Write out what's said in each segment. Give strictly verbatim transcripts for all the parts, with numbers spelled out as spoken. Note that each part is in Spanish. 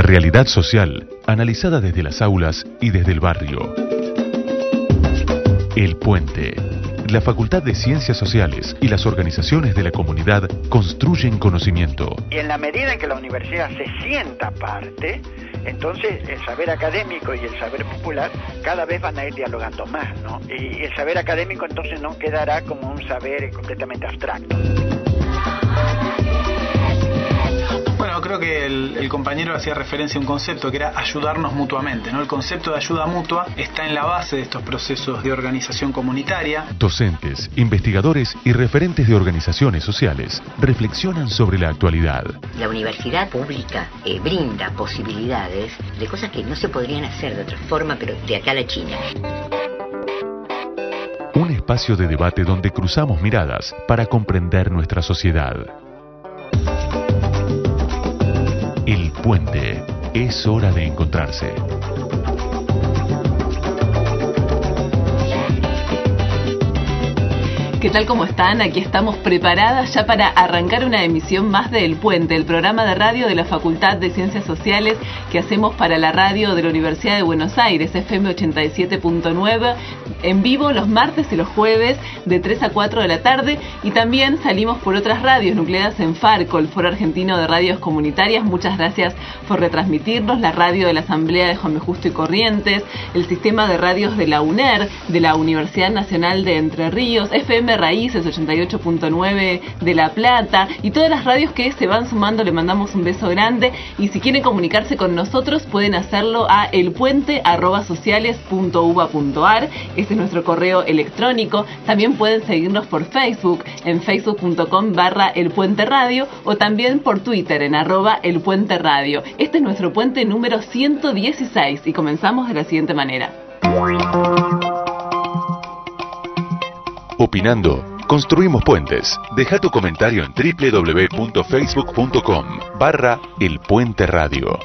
realidad social, analizada desde las aulas y desde el barrio. El Puente. La Facultad de Ciencias Sociales y las organizaciones de la comunidad construyen conocimiento. Y en la medida en que la universidad se sienta parte, entonces el saber académico y el saber popular cada vez van a ir dialogando más, ¿no? Y el saber académico entonces no quedará como un saber completamente abstracto. Bueno, creo que el, el compañero hacía referencia a un concepto que era ayudarnos mutuamente, ¿no? El concepto de ayuda mutua está en la base de estos procesos de organización comunitaria. Docentes, investigadores y referentes de organizaciones sociales reflexionan sobre la actualidad. La universidad pública eh, brinda posibilidades de cosas que no se podrían hacer de otra forma, pero de acá a la China. Un espacio de debate donde cruzamos miradas para comprender nuestra sociedad. El Puente. Es hora de encontrarse. ¿Qué tal? ¿Cómo están? Aquí estamos preparadas ya para arrancar una emisión más de El Puente, el programa de radio de la Facultad de Ciencias Sociales que hacemos para la radio de la Universidad de Buenos Aires, F M ochenta y siete punto nueve, en vivo los martes y los jueves de tres a cuatro de la tarde, y también salimos por otras radios nucleadas en Farco, el Foro Argentino de Radios Comunitarias. Muchas gracias por retransmitirnos, la radio de la Asamblea de Juan B. Justo y Corrientes, el sistema de radios de la UNER, de la Universidad Nacional de Entre Ríos, F M Raíces ochenta y ocho punto nueve de La Plata, y todas las radios que se van sumando. Le mandamos un beso grande, y si quieren comunicarse con nosotros pueden hacerlo a elpuente arroba sociales punto uva punto ar. Este es nuestro correo electrónico. También pueden seguirnos por Facebook en facebook punto com barra elpuente radio, o también por Twitter en arroba elpuente radio. Este es nuestro puente número ciento dieciséis y comenzamos de la siguiente manera. Opinando, construimos puentes. Deja tu comentario en doble u doble u doble u punto facebook punto com barra El Puente Radio.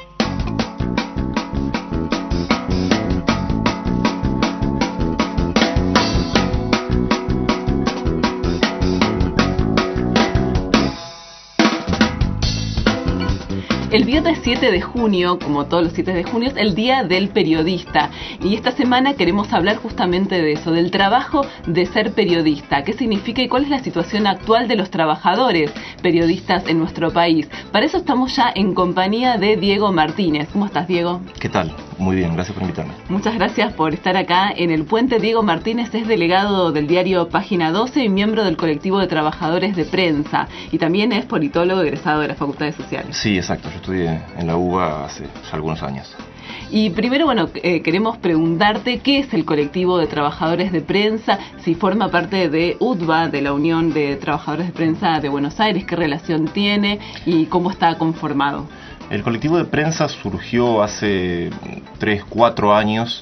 El viernes siete de junio, como todos los siete de junio, es el Día del Periodista. Y esta semana queremos hablar justamente de eso, del trabajo de ser periodista. ¿Qué significa y cuál es la situación actual de los trabajadores periodistas en nuestro país? Para eso estamos ya en compañía de Diego Martínez. ¿Cómo estás, Diego? ¿Qué tal? Muy bien, gracias por invitarme. Muchas gracias por estar acá en El Puente. Diego Martínez es delegado del diario Página doce y miembro del colectivo de trabajadores de prensa. Y también es politólogo egresado de la Facultad de Sociales. Sí, exacto. Yo estudié en la U B A hace ya algunos años. Y primero, bueno, eh, queremos preguntarte qué es el colectivo de trabajadores de prensa, si forma parte de U T B A, de la Unión de Trabajadores de Prensa de Buenos Aires, qué relación tiene y cómo está conformado. El colectivo de prensa surgió hace tres, cuatro años.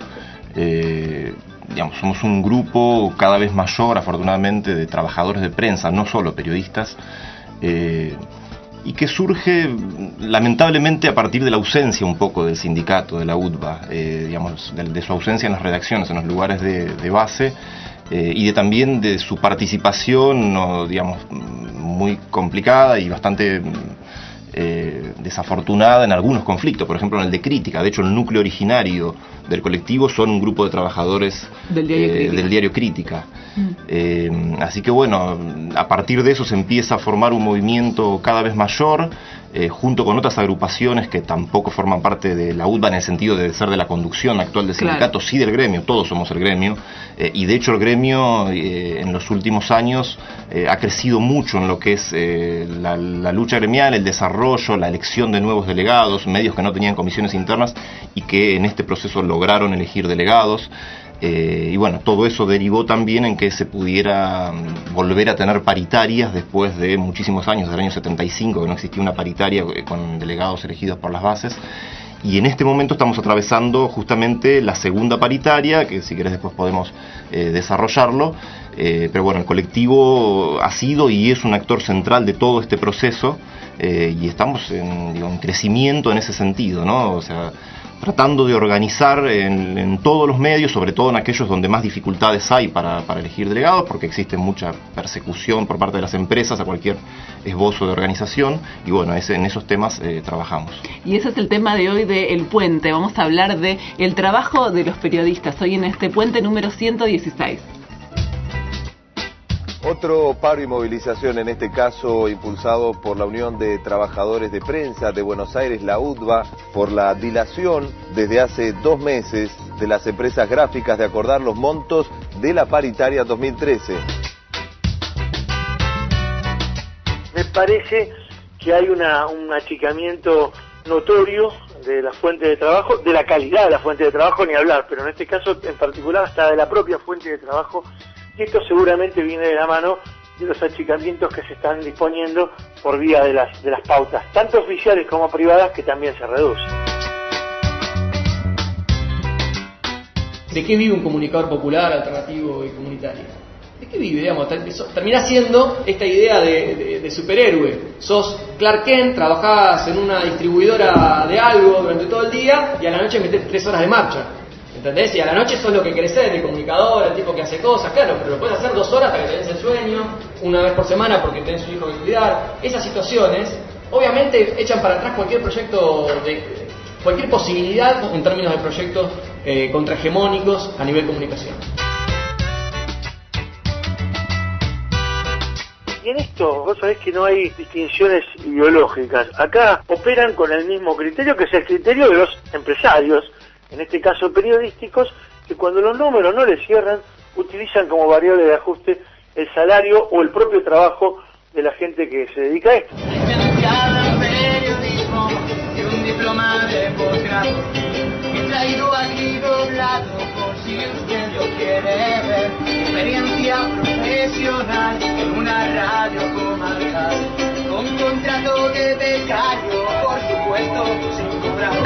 Eh, digamos, somos un grupo cada vez mayor, afortunadamente, de trabajadores de prensa, no solo periodistas, eh, y que surge lamentablemente a partir de la ausencia un poco del sindicato, de la U T B A, eh, digamos, de, de su ausencia en las redacciones, en los lugares de, de base, eh, y de también de su participación, no, digamos, muy complicada y bastante eh, desafortunada en algunos conflictos, por ejemplo en el de Crítica. De hecho, el núcleo originario del colectivo son un grupo de trabajadores del diario, eh, Crítica. Del diario Crítica. Mm. Eh, así que bueno, a partir de eso se empieza a formar un movimiento cada vez mayor, eh, junto con otras agrupaciones que tampoco forman parte de la U T B A en el sentido de ser de la conducción actual del sindicato, claro. Sí del gremio, todos somos el gremio, eh, y de hecho el gremio eh, en los últimos años eh, ha crecido mucho en lo que es eh, la, la lucha gremial, el desarrollo, la elección de nuevos delegados, medios que no tenían comisiones internas y que en este proceso lograron elegir delegados. Eh, y bueno, todo eso derivó también en que se pudiera volver a tener paritarias después de muchísimos años, del año setenta y cinco, que no existía una paritaria con delegados elegidos por las bases. Y en este momento estamos atravesando justamente la segunda paritaria, que si querés después podemos eh, desarrollarlo. Eh, pero bueno, el colectivo ha sido y es un actor central de todo este proceso, eh, y estamos en, digo, en crecimiento en ese sentido, ¿no? O sea, tratando de organizar en, en todos los medios, sobre todo en aquellos donde más dificultades hay para, para elegir delegados, porque existe mucha persecución por parte de las empresas a cualquier esbozo de organización, y bueno, ese, en esos temas eh, trabajamos. Y ese es el tema de hoy de El Puente. Vamos a hablar de el trabajo de los periodistas, hoy en este puente número ciento dieciséis. Otro paro y movilización, en este caso impulsado por la Unión de Trabajadores de Prensa de Buenos Aires, la U T B A, por la dilación desde hace dos meses de las empresas gráficas de acordar los montos de la paritaria dos mil trece. Me parece que hay una, un achicamiento notorio de la fuente de trabajo, de la calidad de la fuente de trabajo, ni hablar, pero en este caso en particular hasta de la propia fuente de trabajo. Y esto seguramente viene de la mano de los achicamientos que se están disponiendo por vía de las, de las pautas, tanto oficiales como privadas, que también se reducen. ¿De qué vive un comunicador popular, alternativo y comunitario? ¿De qué vive? Digamos, termina siendo esta idea de, de, de superhéroe. Sos Clark Kent, trabajás en una distribuidora de algo durante todo el día y a la noche metés tres horas de marcha. ¿Entendés? Y a la noche sos lo que querés ser, el comunicador, el tipo que hace cosas, claro, pero lo puedes hacer dos horas hasta que tenés el sueño, una vez por semana porque tenés un hijo que cuidar. Esas situaciones, obviamente, echan para atrás cualquier proyecto, de cualquier posibilidad en términos de proyectos eh, contrahegemónicos a nivel comunicación. Y en esto, vos sabés que no hay distinciones ideológicas. Acá operan con el mismo criterio, que es el criterio de los empresarios, en este caso periodísticos, que cuando los números no les cierran, utilizan como variable de ajuste el salario o el propio trabajo de la gente que se dedica a esto. Periodismo y un diploma de posgrado, he traído aquí doblado por si usted lo quiere ver. Experiencia profesional en una radio comarcal, con contrato de becario, por supuesto sin cobrar.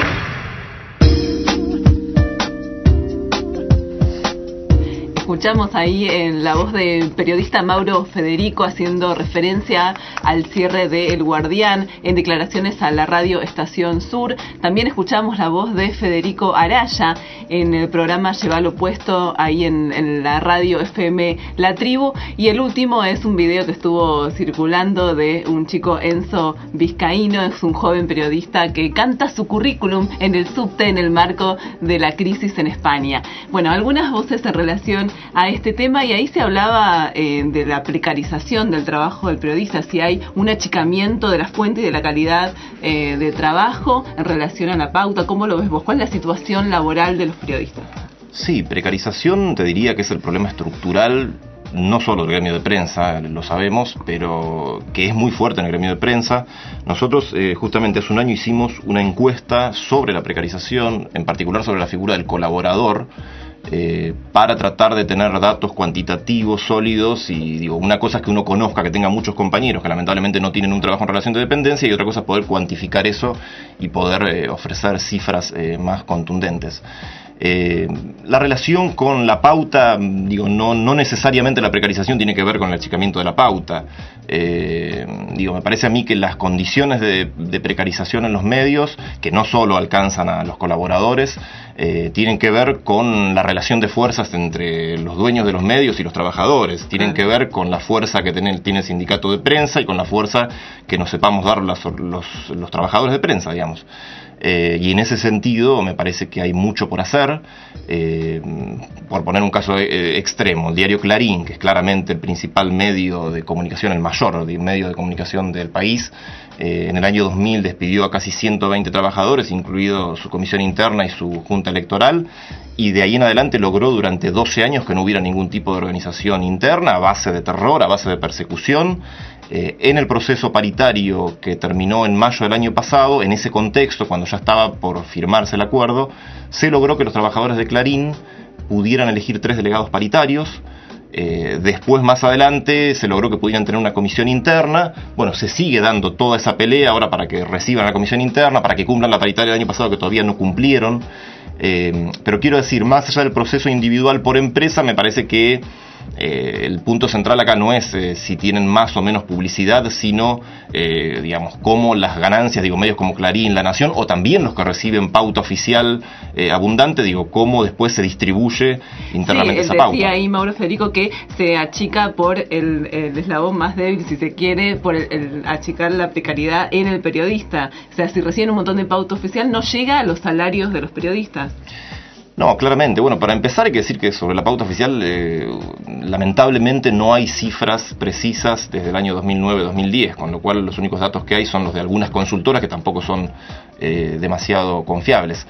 Escuchamos ahí en la voz del periodista Mauro Federico haciendo referencia al cierre de El Guardián en declaraciones a la radio Estación Sur. También escuchamos la voz de Federico Araya en el programa Llevalo Puesto ahí en, en la radio F M La Tribu. Y el último es un video que estuvo circulando de un chico, Enzo Vizcaíno, es un joven periodista que canta su currículum en el subte en el marco de la crisis en España. Bueno, algunas voces en relación a este tema, y ahí se hablaba eh, de la precarización del trabajo del periodista, si hay un achicamiento de la fuente y de la calidad eh, de trabajo en relación a la pauta. ¿Cómo lo ves vos? ¿Cuál es la situación laboral de los periodistas? Sí, precarización te diría que es el problema estructural, no solo del gremio de prensa, lo sabemos, pero que es muy fuerte en el gremio de prensa. Nosotros eh, justamente hace un año hicimos una encuesta sobre la precarización, en particular sobre la figura del colaborador, Eh, para tratar de tener datos cuantitativos, sólidos, y digo, una cosa es que uno conozca, que tenga muchos compañeros que lamentablemente no tienen un trabajo en relación de dependencia, y otra cosa es poder cuantificar eso y poder eh, ofrecer cifras eh, más contundentes. Eh, la relación con la pauta, digo, no, no necesariamente la precarización tiene que ver con el achicamiento de la pauta. Eh, digo, me parece a mí que las condiciones de, de precarización en los medios, que no solo alcanzan a los colaboradores, eh, tienen que ver con la relación de fuerzas entre los dueños de los medios y los trabajadores, tienen que ver con la fuerza que tiene, tiene el sindicato de prensa y con la fuerza que nos sepamos dar los, los, los trabajadores de prensa, digamos. Eh, y en ese sentido me parece que hay mucho por hacer. Eh, por poner un caso eh, extremo, el diario Clarín, que es claramente el principal medio de comunicación, el mayor medio de comunicación del país, eh, en el año dos mil despidió a casi ciento veinte trabajadores, incluido su comisión interna y su junta electoral, y de ahí en adelante logró durante doce años que no hubiera ningún tipo de organización interna, a base de terror, a base de persecución. Eh, en el proceso paritario que terminó en mayo del año pasado, en ese contexto, cuando ya estaba por firmarse el acuerdo, se logró que los trabajadores de Clarín pudieran elegir tres delegados paritarios. Eh, después, más adelante, se logró que pudieran tener una comisión interna. Bueno, se sigue dando toda esa pelea ahora para que reciban la comisión interna, para que cumplan la paritaria del año pasado que todavía no cumplieron. Eh, pero quiero decir, más allá del proceso individual por empresa, me parece que eh, el punto central acá no es eh, si tienen más o menos publicidad, sino, eh, digamos, cómo las ganancias, digo, medios como Clarín, La Nación, o también los que reciben pauta oficial eh, abundante, digo, cómo después se distribuye internamente sí, esa pauta. Decía ahí Mauro Federico que se achica por el, el eslabón más débil, si se quiere, por el, el achicar la precariedad en el periodista. O sea, si reciben un montón de pauta oficial, no llega a los salarios de los periodistas. No, claramente. Bueno, para empezar hay que decir que sobre la pauta oficial, eh, lamentablemente no hay cifras precisas desde el año dos mil nueve dos mil diez, con lo cual los únicos datos que hay son los de algunas consultoras que tampoco son eh, demasiado confiables.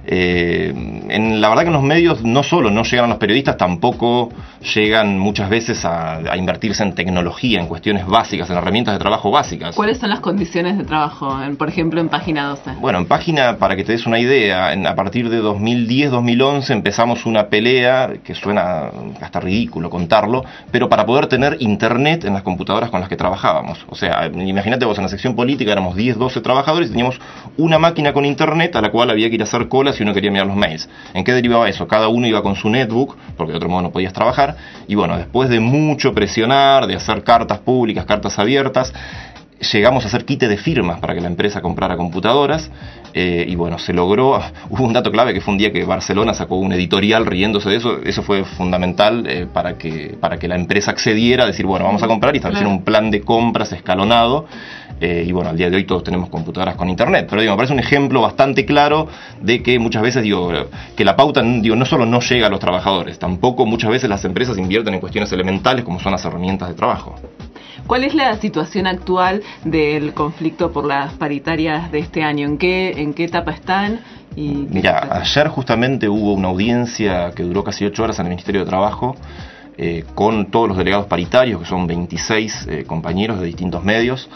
Eh, en, la verdad que en los medios no solo no llegan a los periodistas, tampoco llegan muchas veces a, a invertirse en tecnología, en cuestiones básicas, en herramientas de trabajo básicas. ¿Cuáles son las condiciones de trabajo, en, por ejemplo, en Página doce? Bueno, en Página, para que te des una idea, en, a partir de dos mil diez dos mil once empezamos una pelea que suena hasta ridículo contarlo, pero para poder tener internet en las computadoras con las que trabajábamos. O sea, imagínate vos, en la sección política éramos diez, doce trabajadores y teníamos una máquina con internet a la cual había que ir a hacer cola si uno quería mirar los mails. ¿En qué derivaba eso? Cada uno iba con su netbook, porque de otro modo no podías trabajar, y bueno, después de mucho presionar, de hacer cartas públicas, cartas abiertas, llegamos a hacer quite de firmas para que la empresa comprara computadoras, eh, y bueno, se logró. Hubo un dato clave que fue un día que Barcelona sacó un editorial riéndose de eso. Eso fue fundamental eh, para que para que la empresa accediera a decir, bueno, vamos a comprar, y establecer un plan de compras escalonado. Eh, y bueno, al día de hoy todos tenemos computadoras con internet, pero digo, me parece un ejemplo bastante claro de que muchas veces, digo, que la pauta, digo, no solo no llega a los trabajadores, tampoco muchas veces las empresas invierten en cuestiones elementales como son las herramientas de trabajo. ¿Cuál es la situación actual del conflicto por las paritarias de este año? ¿En qué, en qué etapa están? Y Mira, ayer justamente hubo una audiencia que duró casi ocho horas en el Ministerio de Trabajo, eh, con todos los delegados paritarios, que son veintiséis eh, compañeros de distintos medios.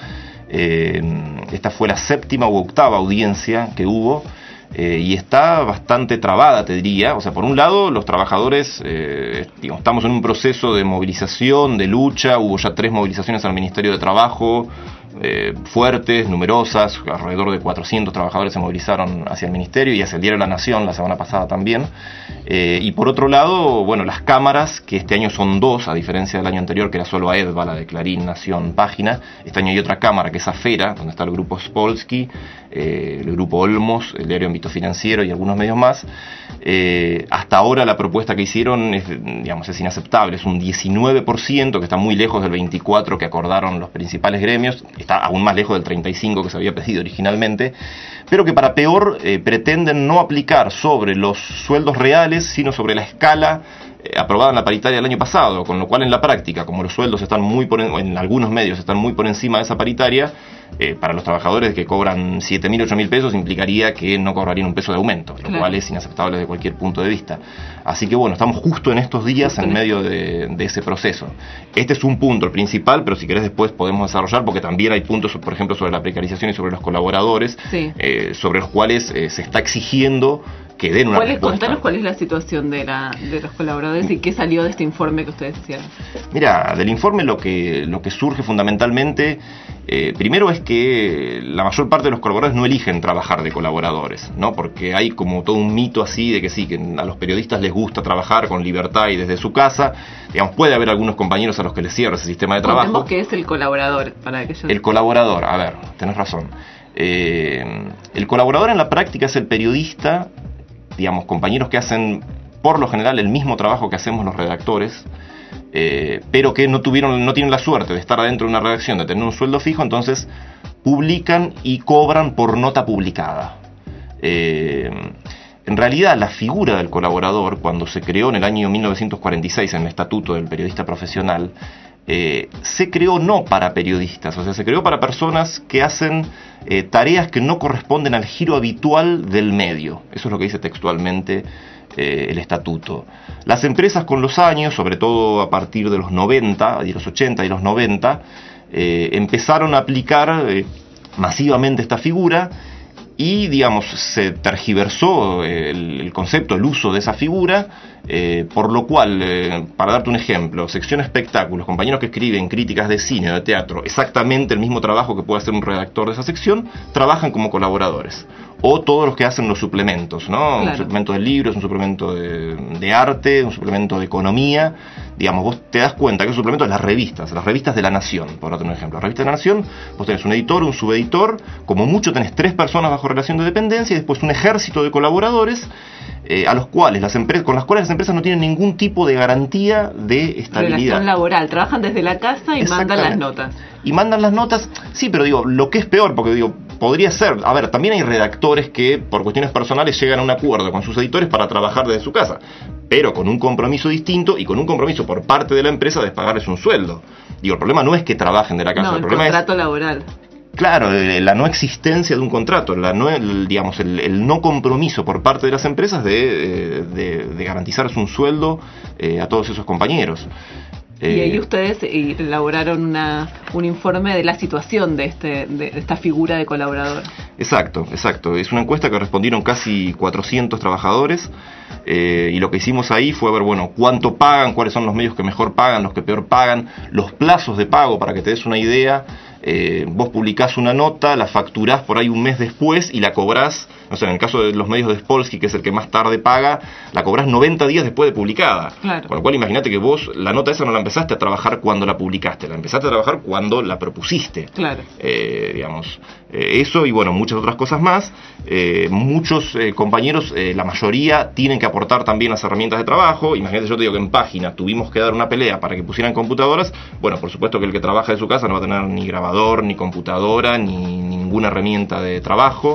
Eh, esta fue la séptima u octava audiencia que hubo, eh, y está bastante trabada, te diría. O sea, por un lado, los trabajadores, eh, digamos, estamos en un proceso de movilización, de lucha. Hubo ya tres movilizaciones al Ministerio de Trabajo, eh, fuertes, numerosas. Alrededor de cuatrocientos trabajadores se movilizaron hacia el Ministerio y hacia el Diario La Nación la semana pasada también. Eh, y por otro lado, bueno, las cámaras, que este año son dos, a diferencia del año anterior que era solo AEDVA, la de Clarín, Nación, Página. Este año hay otra cámara que es AFERA, donde está el grupo Spolsky, eh, el grupo Olmos, el diario Ámbito Financiero y algunos medios más. Eh, hasta ahora la propuesta que hicieron es, digamos, es inaceptable, es un diecinueve por ciento, que está muy lejos del veinticuatro por ciento que acordaron los principales gremios, está aún más lejos del treinta y cinco por ciento que se había pedido originalmente, pero que para peor eh, pretenden no aplicar sobre los sueldos reales, sino sobre la escala eh, aprobada en la paritaria del año pasado, con lo cual en la práctica, como los sueldos están muy por en, en algunos medios están muy por encima de esa paritaria, eh, para los trabajadores que cobran siete mil, ocho mil pesos implicaría que no cobrarían un peso de aumento, lo claro. cual es inaceptable desde cualquier punto de vista. Así que bueno, estamos justo en estos días en medio de, de ese proceso. Este es un punto, el principal, pero si querés después podemos desarrollar, porque también hay puntos, por ejemplo, sobre la precarización y sobre los colaboradores, sí. eh, sobre los cuales eh, se está exigiendo que den una ¿Cuál es, respuesta. Contanos cuál es la situación de, la, de los colaboradores y qué salió de este informe que ustedes hicieron. Mira, del informe lo que, lo que surge fundamentalmente, eh, primero es que la mayor parte de los colaboradores no eligen trabajar de colaboradores, ¿no? Porque hay como todo un mito así de que sí, que a los periodistas les gusta trabajar con libertad y desde su casa. Digamos, puede haber algunos compañeros a los que les cierra ese sistema de trabajo. Contemos qué es el colaborador, para que yo... El colaborador, a ver, tenés razón. Eh, el colaborador en la práctica es el periodista, digamos, compañeros que hacen por lo general el mismo trabajo que hacemos los redactores, eh, pero que no tuvieron, no tienen la suerte de estar adentro de una redacción, de tener un sueldo fijo, entonces publican y cobran por nota publicada. Eh, en realidad, la figura del colaborador, cuando se creó en el año mil novecientos cuarenta y seis en el Estatuto del Periodista Profesional, eh, se creó no para periodistas, o sea, se creó para personas que hacen eh, tareas que no corresponden al giro habitual del medio. Eso es lo que dice textualmente eh, el estatuto. Las empresas con los años, sobre todo a partir de los noventa, de los ochenta y los noventa, eh, empezaron a aplicar eh, masivamente esta figura. Y, digamos, se tergiversó el, el concepto, el uso de esa figura, eh, por lo cual, eh, para darte un ejemplo, sección espectáculos, compañeros que escriben críticas de cine o de teatro, exactamente el mismo trabajo que puede hacer un redactor de esa sección, trabajan como colaboradores. o todos los que hacen los suplementos, ¿no? Claro. Un suplemento de libros, un suplemento de, de arte, un suplemento de economía. Digamos, vos te das cuenta que un suplemento es las revistas, las revistas de La Nación, por otro ejemplo. La revista de La Nación, vos tenés un editor, un subeditor, como mucho tenés tres personas bajo relación de dependencia y después un ejército de colaboradores eh, a los cuales las empresas, con las cuales las empresas no tienen ningún tipo de garantía de estabilidad. Relación laboral, trabajan desde la casa y mandan las notas. Y mandan las notas, sí, pero digo, lo que es peor, porque digo, podría ser, a ver, también hay redactores que por cuestiones personales llegan a un acuerdo con sus editores para trabajar desde su casa, pero con un compromiso distinto y con un compromiso por parte de la empresa de pagarles un sueldo. Digo, el problema no es que trabajen de la casa, No, el el problema contrato es... laboral. Claro, la no existencia de un contrato, la no, el, digamos, el, el no compromiso por parte de las empresas de, de, de garantizarles un sueldo eh, a todos esos compañeros. Y ahí ustedes elaboraron una, un informe de la situación de, este, de esta figura de colaborador. Exacto, exacto. Es una encuesta que respondieron casi cuatrocientos trabajadores eh, y lo que hicimos ahí fue ver, bueno, cuánto pagan, cuáles son los medios que mejor pagan, los que peor pagan, los plazos de pago, para que te des una idea. Eh, vos publicás una nota, la facturás por ahí un mes después y la cobrás, o sea, en el caso de los medios de Spolsky, que es el que más tarde paga, la cobrás noventa días después de publicada. Claro. Con lo cual imagínate que vos la nota esa no la empezaste a trabajar cuando la publicaste, la empezaste a trabajar cuando la propusiste. Claro. Eh, digamos, eh, eso y bueno, muchas otras cosas más. Eh, muchos eh, compañeros, eh, la mayoría, tienen que aportar también las herramientas de trabajo. Imagínate, yo te digo que en página tuvimos que dar una pelea para que pusieran computadoras. Bueno, por supuesto que el que trabaja de su casa no va a tener ni grabador, ni computadora, ni ninguna herramienta de trabajo.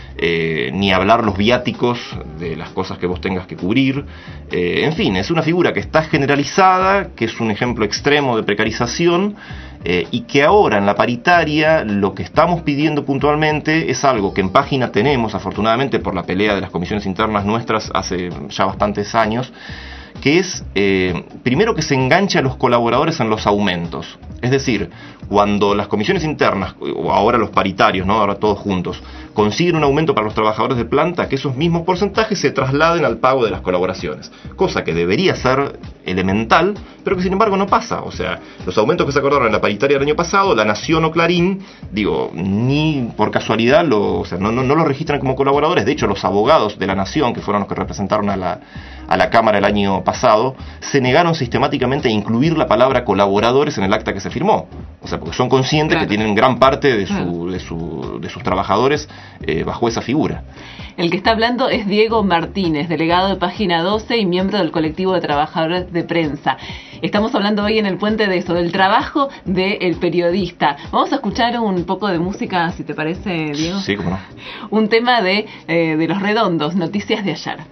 Eh, ni hablar los viáticos de las cosas que vos tengas que cubrir. Eh, en fin, es una figura que está generalizada, que es un ejemplo extremo de precarización, eh, y que ahora en la paritaria lo que estamos pidiendo puntualmente es algo que en página tenemos, afortunadamente por la pelea de las comisiones internas nuestras hace ya bastantes años, que es, eh, primero, que se enganche a los colaboradores en los aumentos. Es decir, cuando las comisiones internas, o ahora los paritarios, ¿no? Ahora todos juntos, consiguen un aumento para los trabajadores de planta, que esos mismos porcentajes se trasladen al pago de las colaboraciones. Cosa que debería ser elemental, pero que sin embargo no pasa. O sea, los aumentos que se acordaron en la paritaria del año pasado, La Nación o Clarín, digo, ni por casualidad lo, o sea, no, no, no lo registran como colaboradores. De hecho, los abogados de La Nación, que fueron los que representaron a la, a la Cámara el año pasado, se negaron sistemáticamente a incluir la palabra colaboradores en el acta que se firmó. O sea, porque son conscientes, claro, que tienen gran parte de, su, claro, de, su, de sus trabajadores eh, bajo esa figura. El que está hablando es Diego Martínez, delegado de Página doce y miembro del colectivo de trabajadores de prensa. Estamos hablando hoy en el puente de eso, del trabajo del periodista. Vamos a escuchar un poco de música, si te parece, Diego. Sí, cómo no. Un tema de, eh, de Los Redondos, Noticias de ayer.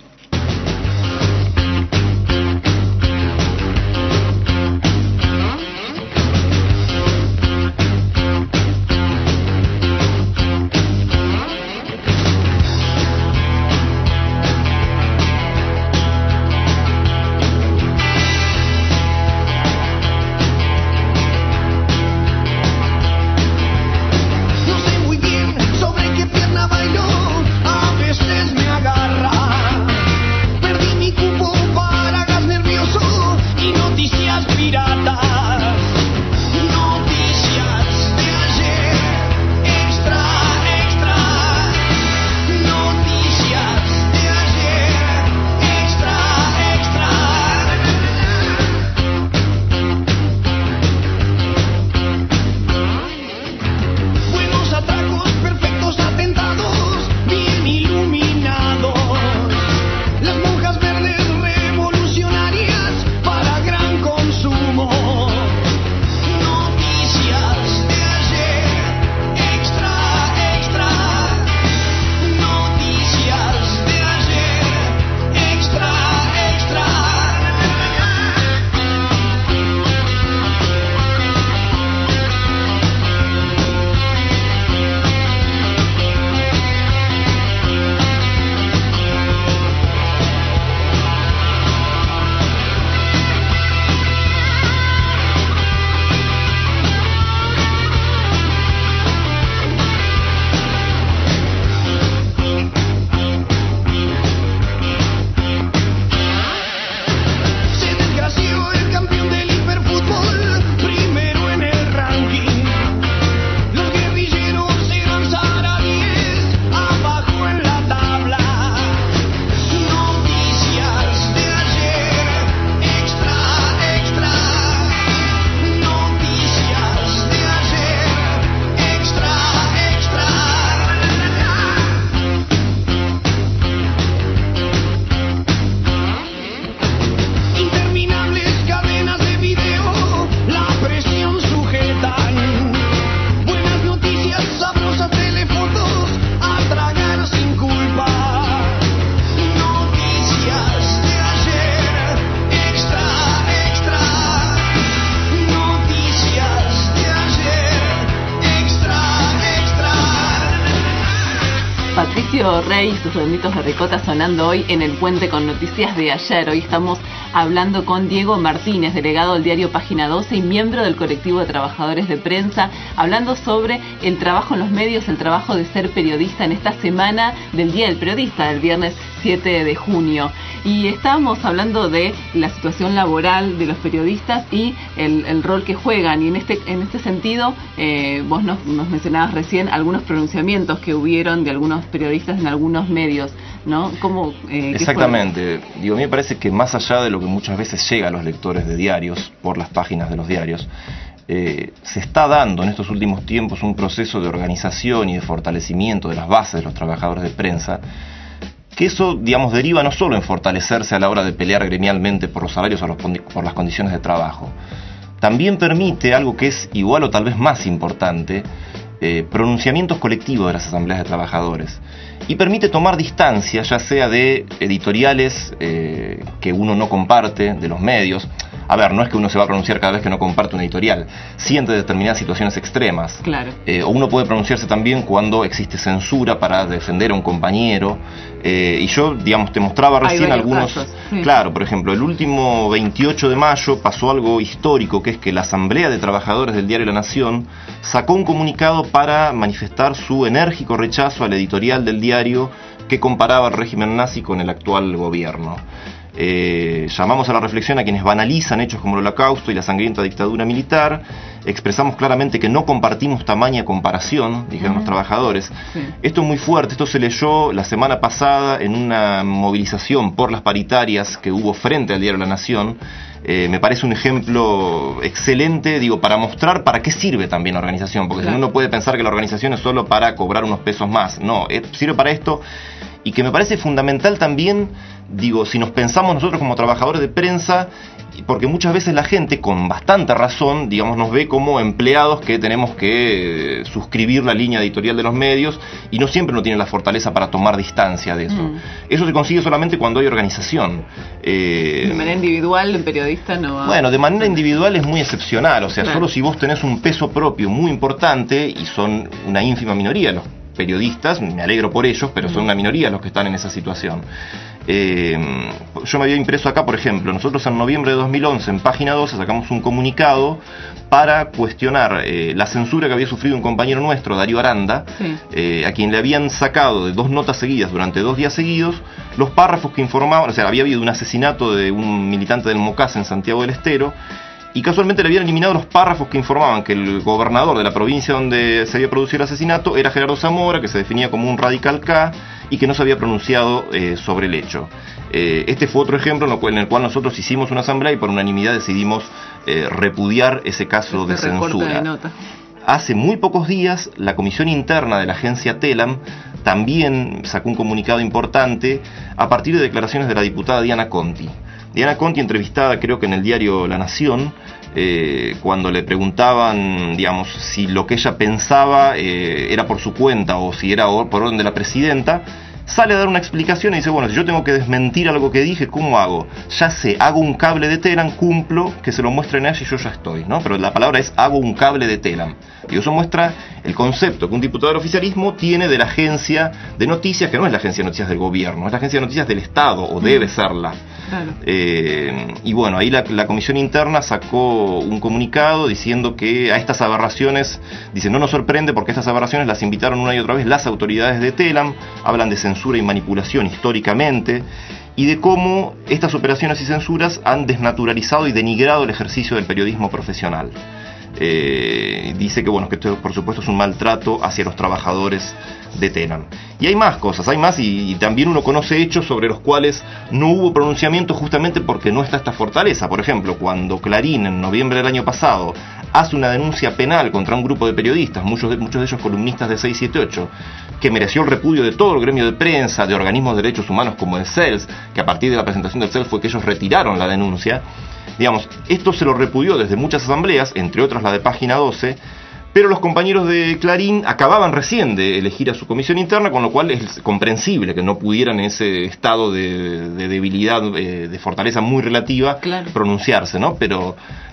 Sobre qué pierna bailó, a veces me agarra. Horacio Rey y sus redonditos de ricota sonando hoy en El Puente con noticias de ayer. Hoy estamos hablando con Diego Martínez, delegado del diario Página doce y miembro del colectivo de trabajadores de prensa, hablando sobre el trabajo en los medios, el trabajo de ser periodista en esta semana del Día del Periodista, el viernes siete de junio. Y estábamos hablando de la situación laboral de los periodistas y el, el rol que juegan. Y en este en este sentido, eh, vos nos, nos mencionabas recién algunos pronunciamientos que hubieron de algunos periodistas en algunos medios, ¿no? ¿Cómo, eh, Exactamente. Digo, a mí me parece que más allá de lo que muchas veces llega a los lectores de diarios, por las páginas de los diarios, eh, se está dando en estos últimos tiempos un proceso de organización y de fortalecimiento de las bases de los trabajadores de prensa, que eso, digamos, deriva no solo en fortalecerse a la hora de pelear gremialmente por los salarios o los, por las condiciones de trabajo, también permite algo que es igual o tal vez más importante, eh, pronunciamientos colectivos de las asambleas de trabajadores, y permite tomar distancia, ya sea de editoriales eh, que uno no comparte, de los medios. A ver, no es que uno se va a pronunciar cada vez que no comparte una editorial, sí ante determinadas situaciones extremas. Claro. Eh, o uno puede pronunciarse también cuando existe censura para defender a un compañero. Eh, y yo, digamos, te mostraba recién algunos... Casos. Sí. Claro, por ejemplo, el último veintiocho de mayo pasó algo histórico, que es que la Asamblea de Trabajadores del Diario La Nación sacó un comunicado para manifestar su enérgico rechazo al editorial del diario que comparaba el régimen nazi con el actual gobierno. Eh, llamamos a la reflexión a quienes banalizan hechos como el Holocausto y la sangrienta dictadura militar. Expresamos claramente que no compartimos tamaña comparación, dijeron uh-huh. los trabajadores. Sí. Esto es muy fuerte, esto se leyó la semana pasada en una movilización por las paritarias que hubo frente al diario La Nación. Eh, me parece un ejemplo excelente, digo, para mostrar para qué sirve también la organización, porque claro. si uno puede pensar que la organización es solo para cobrar unos pesos más. No, eh, sirve para esto, y que me parece fundamental también, digo, si nos pensamos nosotros como trabajadores de prensa, porque muchas veces la gente, con bastante razón, digamos, nos ve como empleados que tenemos que suscribir la línea editorial de los medios, y no siempre uno tiene la fortaleza para tomar distancia de eso. Mm. Eso se consigue solamente cuando hay organización. Eh, de manera individual, el periodista no va... Bueno, de manera individual es muy excepcional, o sea, claro. solo si vos tenés un peso propio muy importante, y son una ínfima minoría los periodistas, me alegro por ellos, pero son una minoría los que están en esa situación. Eh, yo me había impreso acá, por ejemplo, nosotros en noviembre de dos mil once en Página doce sacamos un comunicado para cuestionar eh, la censura que había sufrido un compañero nuestro, Darío Aranda, sí. eh, a quien le habían sacado de dos notas seguidas durante dos días seguidos los párrafos que informaban, o sea, había habido un asesinato de un militante del MOCAS en Santiago del Estero, y casualmente le habían eliminado los párrafos que informaban que el gobernador de la provincia donde se había producido el asesinato era Gerardo Zamora, que se definía como un radical K y que no se había pronunciado eh, sobre el hecho. Eh, este fue otro ejemplo en, lo cual, en el cual nosotros hicimos una asamblea y por unanimidad decidimos eh, repudiar ese caso este de censura. De nota. Hace muy pocos días la comisión interna de la agencia TELAM también sacó un comunicado importante a partir de declaraciones de la diputada Diana Conti. Diana Conti, entrevistada creo que en el diario La Nación, eh, cuando le preguntaban, digamos, si lo que ella pensaba eh, era por su cuenta o si era por orden de la presidenta, sale a dar una explicación y dice, bueno, si yo tengo que desmentir algo que dije, ¿cómo hago? Ya sé, hago un cable de Telam, cumplo, que se lo muestren a ella y yo ya estoy, ¿no? Pero la palabra es hago un cable de Telam. Y eso muestra el concepto que un diputado del oficialismo tiene de la agencia de noticias, que no es la agencia de noticias del gobierno, es la agencia de noticias del Estado, o debe serla. Claro. Eh, y bueno, ahí la, la comisión interna sacó un comunicado diciendo que a estas aberraciones, dice, no nos sorprende porque estas aberraciones las invitaron una y otra vez las autoridades de Telam, hablan de censura y manipulación históricamente, y de cómo estas operaciones y censuras han desnaturalizado y denigrado el ejercicio del periodismo profesional. Eh, dice que bueno, que esto por supuesto es un maltrato hacia los trabajadores de Telam. Y hay más cosas, hay más y, y también uno conoce hechos sobre los cuales no hubo pronunciamiento justamente porque no está esta fortaleza. Por ejemplo, cuando Clarín en noviembre del año pasado hace una denuncia penal contra un grupo de periodistas, muchos de, muchos de ellos columnistas de seis siete ocho, que mereció el repudio de todo el gremio de prensa, de organismos de derechos humanos como el C E L S, que a partir de la presentación del C E L S fue que ellos retiraron la denuncia. Digamos, esto se lo repudió desde muchas asambleas, entre otras la de Página doce, pero los compañeros de Clarín acababan recién de elegir a su comisión interna, con lo cual es comprensible que no pudieran en ese estado de, de debilidad, eh, de fortaleza muy relativa, claro, pronunciarse, ¿no? Pero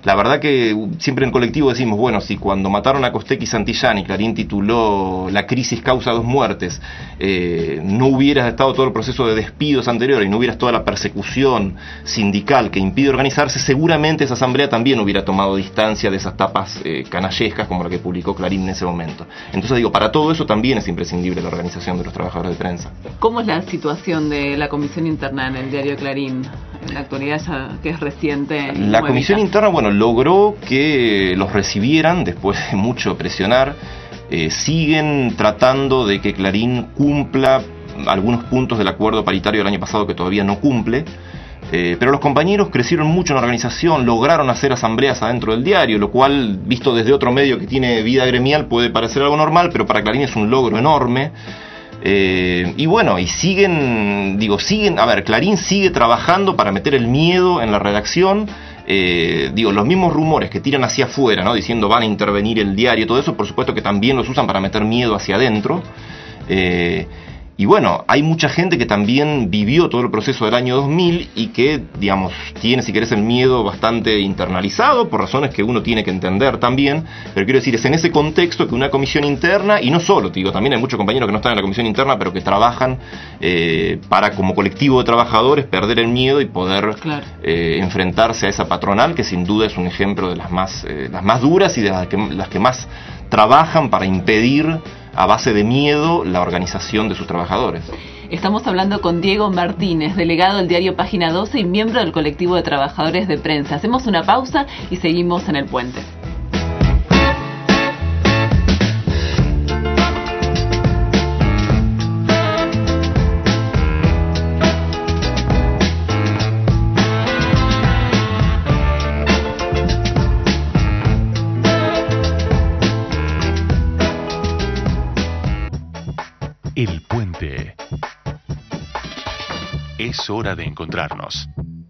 la verdad que siempre en colectivo decimos, bueno, si cuando mataron a Costec y Santillán y Clarín tituló La crisis causa dos muertes, eh, no hubieras estado todo el proceso de despidos anterior y no hubieras toda la persecución sindical que impide organizarse, seguramente esa asamblea también hubiera tomado distancia de esas tapas eh, canallescas como la que publicó Clarín en ese momento. Entonces digo, para todo eso también es imprescindible la organización de los trabajadores de prensa. ¿Cómo es la situación de la comisión interna en el diario Clarín? En la actualidad, ya que es reciente. La comisión interna, bueno, logró que los recibieran después de mucho presionar. Eh, siguen tratando de que Clarín cumpla algunos puntos del acuerdo paritario del año pasado que todavía no cumple. Eh, pero los compañeros crecieron mucho en la organización, lograron hacer asambleas adentro del diario, lo cual, visto desde otro medio que tiene vida gremial, puede parecer algo normal, pero para Clarín es un logro enorme. Eh, y bueno, y siguen, digo, siguen, a ver, Clarín sigue trabajando para meter el miedo en la redacción. Eh, digo, los mismos rumores que tiran hacia afuera, ¿no? Diciendo van a intervenir el diario, todo eso, por supuesto que también los usan para meter miedo hacia adentro. Eh, Y bueno, hay mucha gente que también vivió todo el proceso del año dos mil y que, digamos, tiene, si querés, el miedo bastante internalizado, por razones que uno tiene que entender también. Pero quiero decir, es en ese contexto que una comisión interna, y no solo, digo, también hay muchos compañeros que no están en la comisión interna, pero que trabajan eh, para, como colectivo de trabajadores, perder el miedo y poder claro. eh, enfrentarse a esa patronal, que sin duda es un ejemplo de las más, eh, las más duras y de las que, las que más trabajan para impedir, a base de miedo, la organización de sus trabajadores. Estamos hablando con Diego Martínez, delegado del diario Página doce y miembro del colectivo de trabajadores de prensa. Hacemos una pausa y seguimos en el puente. El puente. Es hora de encontrarnos.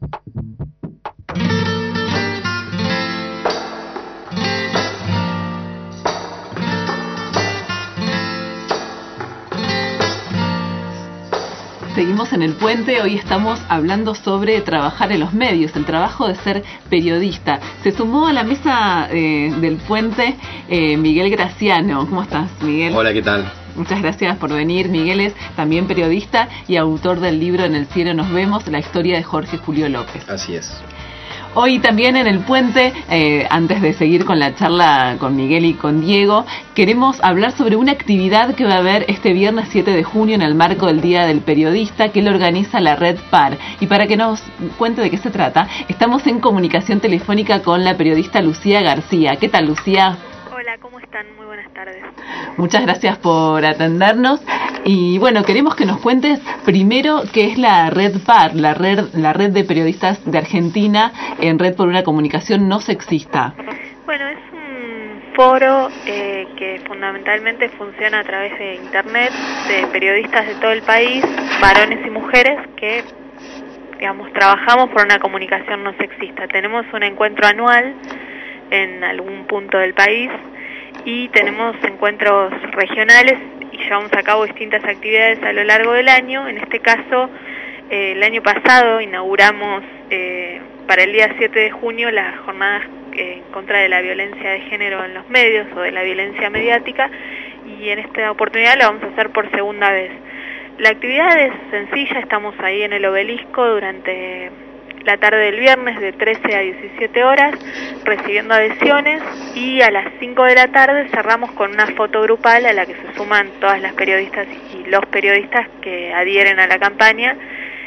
Seguimos en el puente, hoy estamos hablando sobre trabajar en los medios, el trabajo de ser periodista. Se sumó a la mesa eh, del puente eh, Miguel Graciano. ¿Cómo estás, Miguel? Hola, ¿qué tal? Muchas gracias por venir. Miguel es también periodista y autor del libro En el cielo nos vemos, la historia de Jorge Julio López. Así es. Hoy también en el puente, eh, antes de seguir con la charla con Miguel y con Diego, queremos hablar sobre una actividad que va a haber este viernes siete de junio en el marco del Día del Periodista, que lo organiza la Red Par. Y para que nos cuente de qué se trata, estamos en comunicación telefónica con la periodista Lucía García. ¿Qué tal, Lucía? Hola, ¿cómo están? Muy buenas tardes. Muchas gracias por atendernos. Y bueno, queremos que nos cuentes primero qué es la Red Par, la red, la red de periodistas de Argentina en Red por una Comunicación No Sexista. Bueno, es un foro eh, que fundamentalmente funciona a través de Internet, de periodistas de todo el país, varones y mujeres, que, digamos, trabajamos por una comunicación no sexista. Tenemos un encuentro anual en algún punto del país y tenemos encuentros regionales y llevamos a cabo distintas actividades a lo largo del año. En este caso, eh, el año pasado inauguramos eh, para el día siete de junio las jornadas eh, en contra de la violencia de género en los medios o de la violencia mediática, y en esta oportunidad lo vamos a hacer por segunda vez. La actividad es sencilla, estamos ahí en el Obelisco durante la tarde del viernes de trece a diecisiete horas, recibiendo adhesiones, y a las cinco de la tarde cerramos con una foto grupal a la que se suman todas las periodistas y los periodistas que adhieren a la campaña,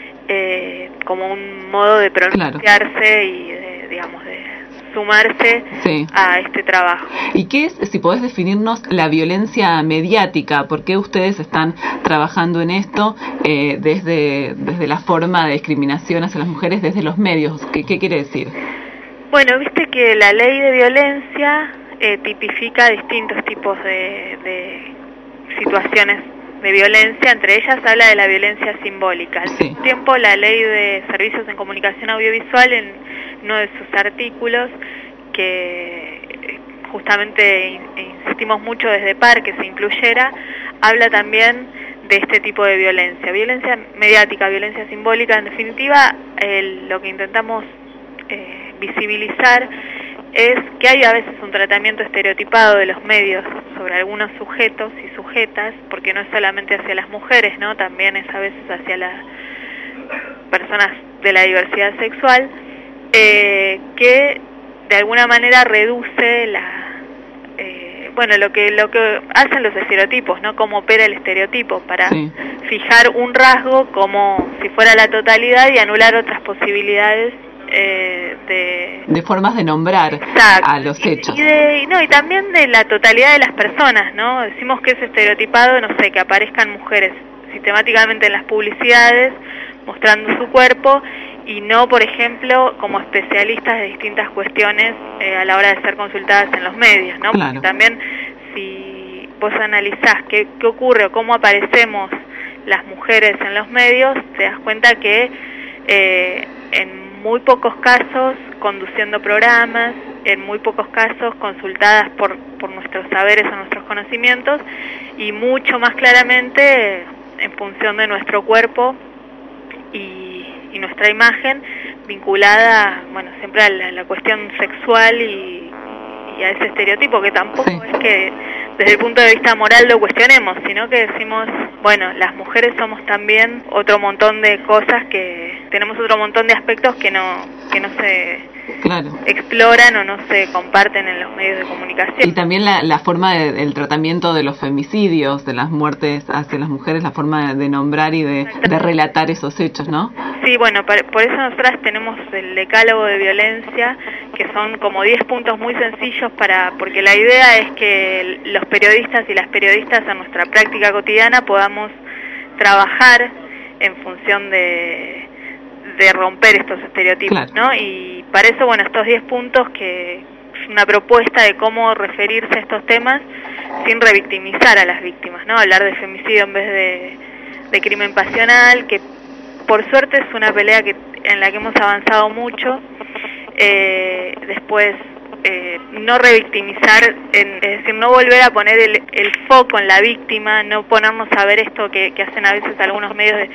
eh, como un modo de pronunciarse claro. y de, digamos, de sumarse sí. a este trabajo. ¿Y qué es, si podés definirnos, la violencia mediática? ¿Por qué ustedes están trabajando en esto eh, desde, desde la forma de discriminación hacia las mujeres, desde los medios? ¿Qué, qué quiere decir? Bueno, viste que la ley de violencia eh, tipifica distintos tipos de, de situaciones de violencia, entre ellas habla de la violencia simbólica. Al sí. mismo tiempo, la ley de servicios en comunicación audiovisual, en uno de sus artículos, que justamente insistimos mucho desde Par que se incluyera, habla también de este tipo de violencia, violencia mediática, violencia simbólica. En definitiva, el, lo que intentamos eh, visibilizar es que hay a veces un tratamiento estereotipado de los medios sobre algunos sujetos y sujetas, porque no es solamente hacia las mujeres, ¿no? También es a veces hacia las personas de la diversidad sexual, eh, que de alguna manera reduce la eh, bueno lo que lo que hacen los estereotipos, ¿no? Cómo opera el estereotipo para sí. fijar un rasgo como si fuera la totalidad y anular otras posibilidades Eh, de... de formas de nombrar Exacto. a los hechos. Y, y, de, no, y también de la totalidad de las personas, ¿no? Decimos que es estereotipado, no sé, que aparezcan mujeres sistemáticamente en las publicidades mostrando su cuerpo y no, por ejemplo, como especialistas de distintas cuestiones eh, a la hora de ser consultadas en los medios, ¿no? Claro. Porque también si vos analizás qué, qué ocurre o cómo aparecemos las mujeres en los medios, te das cuenta que eh, en muy pocos casos conduciendo programas, en muy pocos casos consultadas por, por nuestros saberes o nuestros conocimientos, y mucho más claramente en función de nuestro cuerpo y, y nuestra imagen, vinculada, bueno, siempre a la, a la cuestión sexual y, y a ese estereotipo, que tampoco sí. es que desde el punto de vista moral lo cuestionemos, sino que decimos, bueno, las mujeres somos también otro montón de cosas, que tenemos otro montón de aspectos que no que no se claro. exploran o no se comparten en los medios de comunicación. Y también la, la forma del tratamiento de los femicidios, de las muertes hacia las mujeres, la forma de, de nombrar y de, de relatar esos hechos, ¿no? Sí, bueno, por, por eso nosotras tenemos el decálogo de violencia, que son como diez puntos muy sencillos para, porque la idea es que los periodistas y las periodistas en nuestra práctica cotidiana podamos trabajar en función de, de romper estos estereotipos, claro. ¿no? Y para eso, bueno, estos diez puntos, que es una propuesta de cómo referirse a estos temas sin revictimizar a las víctimas, ¿no? Hablar de femicidio en vez de, de crimen pasional, que por suerte es una pelea que en la que hemos avanzado mucho. Eh, después, eh, no revictimizar, en, es decir, no volver a poner el, el foco en la víctima, no ponernos a ver esto que, que hacen a veces algunos medios de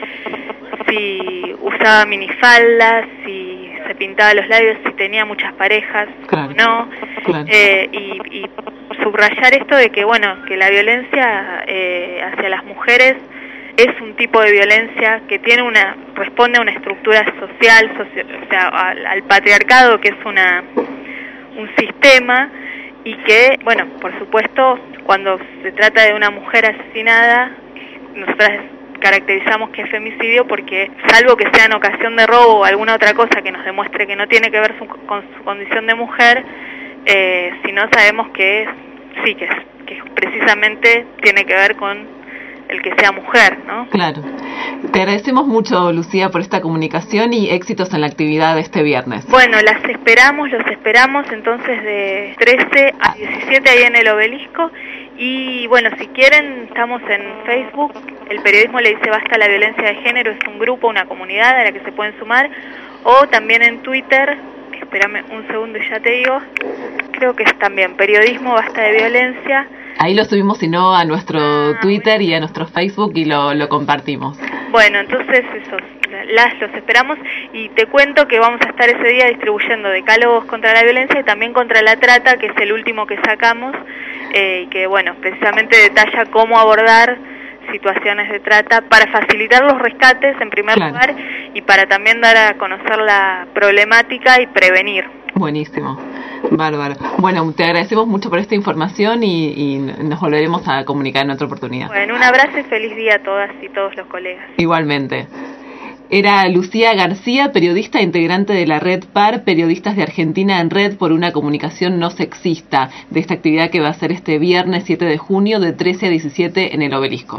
si usaba minifaldas, si se pintaba los labios, si tenía muchas parejas, claro. o no, claro. eh, y, y subrayar esto de que, bueno, que la violencia eh, hacia las mujeres es un tipo de violencia que tiene una responde a una estructura social, socio, o sea, al, al patriarcado, que es una un sistema, y que, bueno, por supuesto, cuando se trata de una mujer asesinada, nosotras caracterizamos que es femicidio porque, salvo que sea en ocasión de robo o alguna otra cosa que nos demuestre que no tiene que ver su, con su condición de mujer, eh, si no sabemos que sí, que, que precisamente tiene que ver con el que sea mujer, ¿no? Claro. Te agradecemos mucho, Lucía, por esta comunicación y éxitos en la actividad de este viernes. Bueno, las esperamos, los esperamos entonces de trece a diecisiete ahí en el Obelisco. Y bueno, si quieren, estamos en Facebook, El Periodismo le dice basta a la violencia de género, es un grupo, una comunidad a la que se pueden sumar, o también en Twitter, espérame un segundo y ya te digo, creo que es también Periodismo basta de violencia. Ahí lo subimos, si no, a nuestro ah, Twitter y a nuestro Facebook y lo, lo compartimos. Bueno, entonces eso, las los esperamos, y te cuento que vamos a estar ese día distribuyendo decálogos contra la violencia y también contra la trata, que es el último que sacamos, eh, y que, bueno, precisamente detalla cómo abordar situaciones de trata para facilitar los rescates en primer claro. lugar, y para también dar a conocer la problemática y prevenir. Buenísimo, bárbaro. Bueno, te agradecemos mucho por esta información y, y nos volveremos a comunicar en otra oportunidad. Bueno, un abrazo y feliz día a todas y todos los colegas. Igualmente. Era Lucía García, periodista integrante de la Red P A R, Periodistas de Argentina en Red por una Comunicación No Sexista, de esta actividad que va a ser este viernes siete de junio de trece a diecisiete en el Obelisco.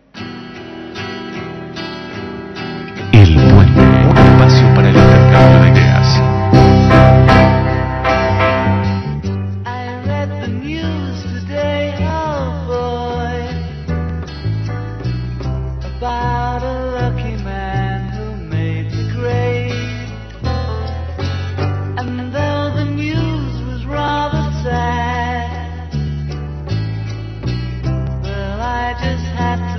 El Puente, un espacio para el intercambio de ideas. Had to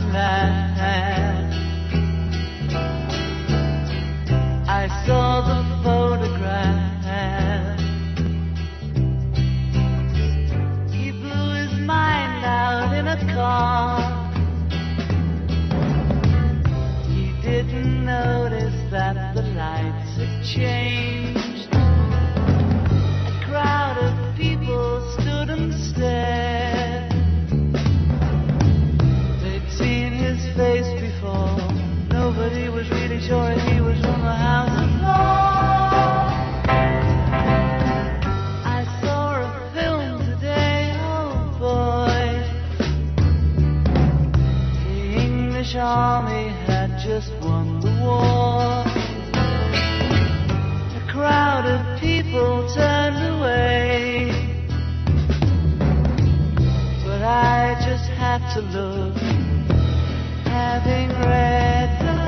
changed. A crowd of people stood and stared. They'd seen his face before. Nobody was really sure if he was from the House of Lords. I saw a film today, oh boy. The English army had just won the war. A crowd of people turned away, but I just had to look, having read the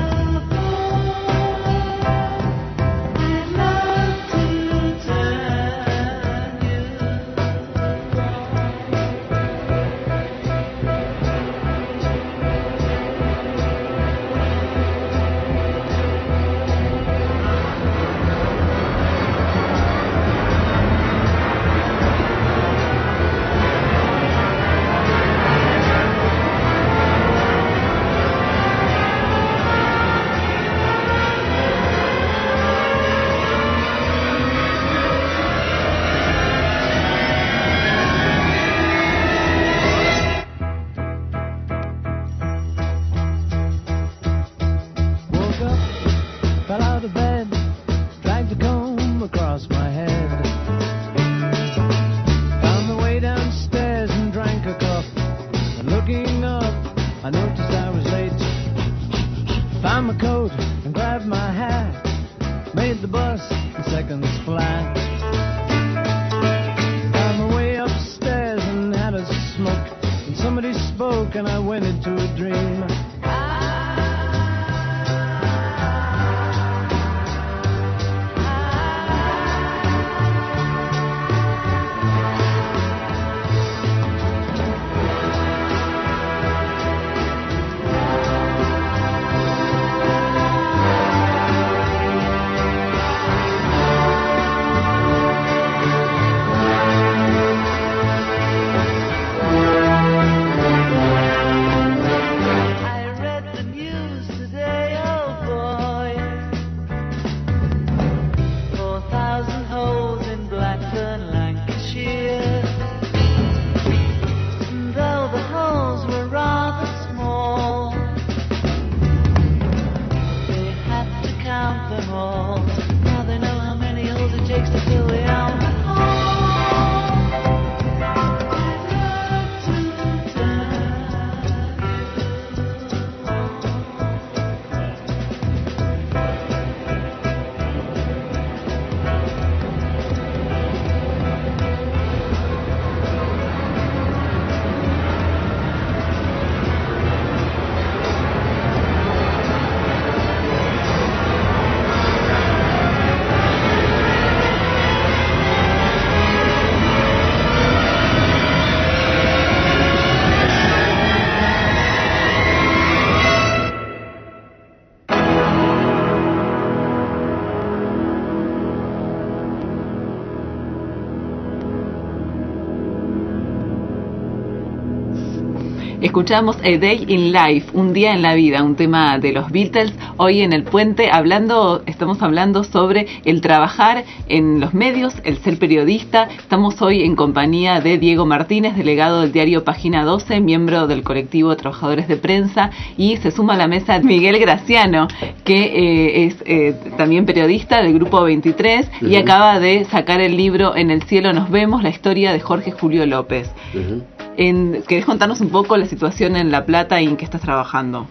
Escuchamos A Day in Life, un día en la vida, un tema de los Beatles. Hoy en El Puente hablando, estamos hablando sobre el trabajar en los medios, el ser periodista. Estamos hoy en compañía de Diego Martínez, delegado del diario Página doce, miembro del colectivo de trabajadores de prensa, y se suma a la mesa Miguel Graciano, que eh, es eh, también periodista del Grupo veintitrés uh-huh. y acaba de sacar el libro En el cielo nos vemos, la historia de Jorge Julio López. Uh-huh. En, ¿Querés contarnos un poco la situación en La Plata y en qué estás trabajando?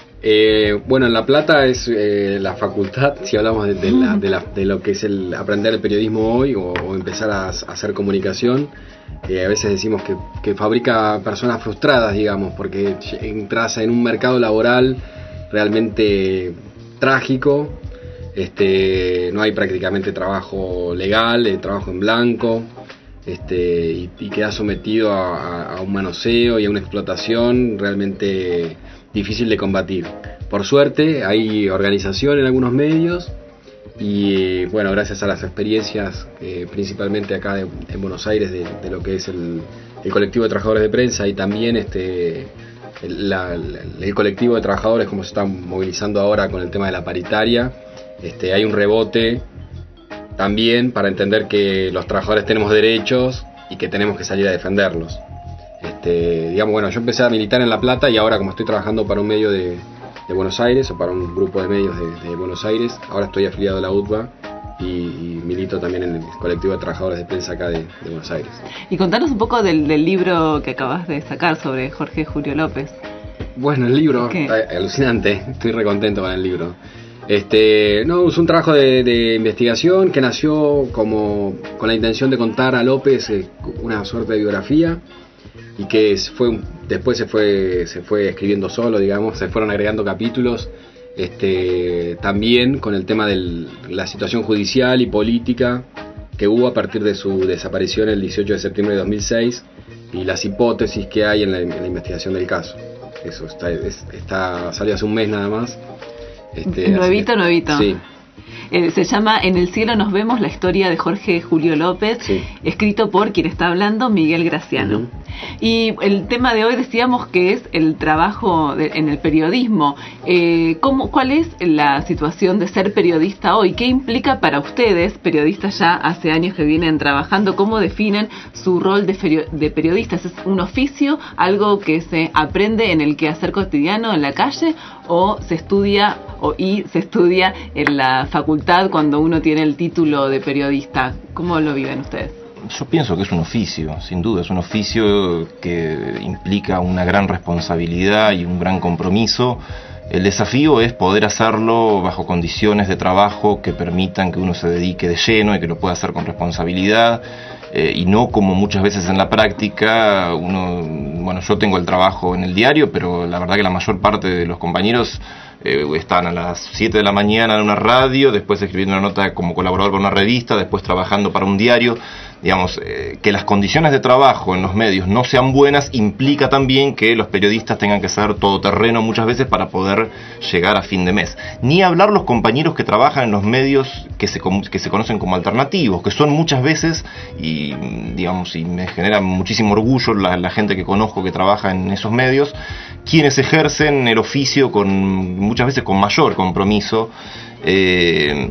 Eh, bueno, en La Plata es eh, la facultad, si hablamos de, de, la, de, la, de lo que es el aprender el periodismo hoy o, o empezar a, a hacer comunicación. Eh, a veces decimos que, que fabrica personas frustradas, digamos, porque entras en un mercado laboral realmente trágico. Este, no hay prácticamente trabajo legal, eh, trabajo en blanco. Este, y, y queda sometido a, a un manoseo y a una explotación realmente difícil de combatir. Por suerte hay organización en algunos medios y bueno, gracias a las experiencias eh, principalmente acá de, en Buenos Aires de, de lo que es el, el colectivo de trabajadores de prensa y también este el, la, el colectivo de trabajadores como se están movilizando ahora con el tema de la paritaria, este, hay un rebote también para entender que los trabajadores tenemos derechos y que tenemos que salir a defenderlos. Este, digamos, bueno, yo empecé a militar en La Plata y ahora, como estoy trabajando para un medio de, de Buenos Aires o para un grupo de medios de, de Buenos Aires, ahora estoy afiliado a la U T B A y, y milito también en el colectivo de trabajadores de prensa acá de, de Buenos Aires. Y contanos un poco del, del libro que acabas de sacar sobre Jorge Julio López. Bueno, el libro, está alucinante, estoy recontento con el libro. Este, no, es un trabajo de, de investigación que nació como con la intención de contar a López eh, una suerte de biografía y que fue después se fue se fue escribiendo solo, digamos, se fueron agregando capítulos, este, también con el tema de la situación judicial y política que hubo a partir de su desaparición el dieciocho de septiembre de dos mil seis y las hipótesis que hay en la, en la investigación del caso. Eso está, es, está salió hace un mes nada más. Este, nuevito, que, nuevito. Sí. Eh, se llama En el cielo nos vemos, la historia de Jorge Julio López, sí. escrito por quien está hablando, Miguel Graciano. Uh-huh. Y el tema de hoy decíamos que es el trabajo de, en el periodismo. Eh, ¿cómo, ¿Cuál es la situación de ser periodista hoy? ¿Qué implica para ustedes, periodistas ya hace años que vienen trabajando? ¿Cómo definen su rol de, de periodistas? ¿Es un oficio, algo que se aprende en el quehacer cotidiano, en la calle, o se estudia o, y se estudia en la facultad cuando uno tiene el título de periodista? ¿Cómo lo viven ustedes? Yo pienso que es un oficio, sin duda, es un oficio que implica una gran responsabilidad y un gran compromiso. El desafío es poder hacerlo bajo condiciones de trabajo que permitan que uno se dedique de lleno y que lo pueda hacer con responsabilidad, eh, y no como muchas veces en la práctica uno, bueno, yo tengo el trabajo en el diario, pero la verdad que la mayor parte de los compañeros Eh, están a las siete de la mañana en una radio, después escribiendo una nota como colaborador para una revista, después trabajando para un diario. Digamos, eh, que las condiciones de trabajo en los medios no sean buenas implica también que los periodistas tengan que ser todoterreno muchas veces para poder llegar a fin de mes. Ni hablar los compañeros que trabajan en los medios que se, que se conocen como alternativos, que son muchas veces, y digamos, y me genera muchísimo orgullo la, la gente que conozco que trabaja en esos medios, quienes ejercen el oficio con muchas veces con mayor compromiso, eh,